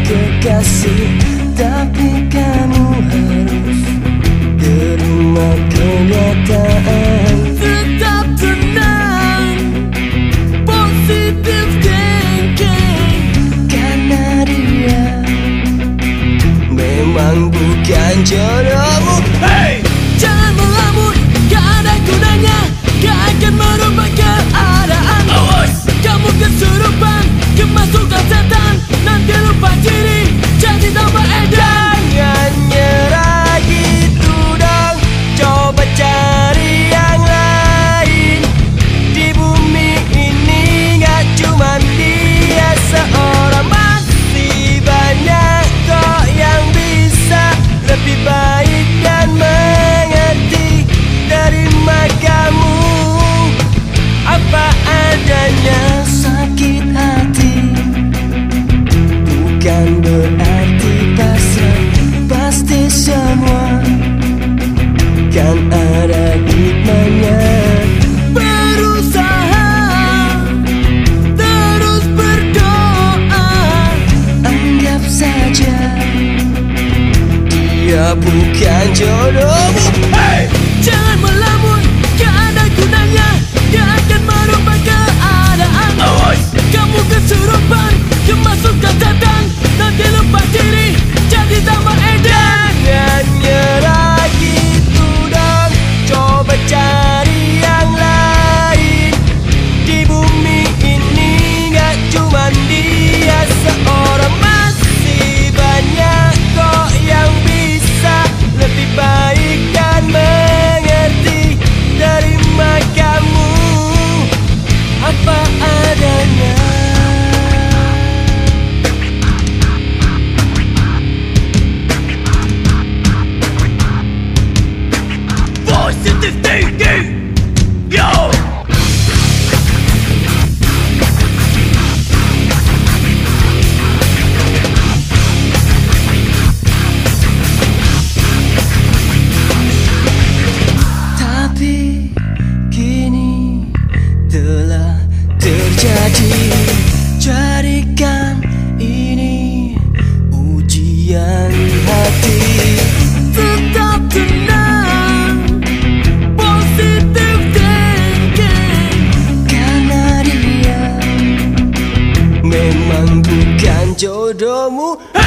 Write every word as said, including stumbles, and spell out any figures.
kekasih, tapi kamu harus terima kenyataan. Tetap tenang, positive thinking, karena dia memang bukan jodohmu. Hey! Jangan melamun, gak ada gunanya, gak akan merubah keadaan. Awas! Kamu kesurupan, kemasukan setan, nanti lupa diri, jadi tambah edan. Jangan nyerah gitu dong, coba cari yang lain. Di bumi ini gak cuma dia seorang, masih banyak kok yang bisa lebih baik dan mengerti. Terima kamu apa adanya. Sakit hati bukan berarti pasrah, pasti semua kan ada hikmahnya. Berusaha, terus berdoa, Anggap saja dia bukan jodohmu. hey! Jangan melamun, gak ada gunanya, gak akan merubah keadaan. Awas! Kamu kesurupan, kemasukan setan, nanti lupa diri, jadi tambah edan. Jangan nyerah gitu dong, coba cari yang lain. Di bumi ini gak cuma dia seorang, masih banyak kok yang bisa lebih baik dan mengerti. Terima kamu apa adanya. Positive thinking, yo! Tapi kini telah terjadi, jadikan ini ujian hati. Tetap tenang, positive thinking, Karena dia memang bukan jodohmu.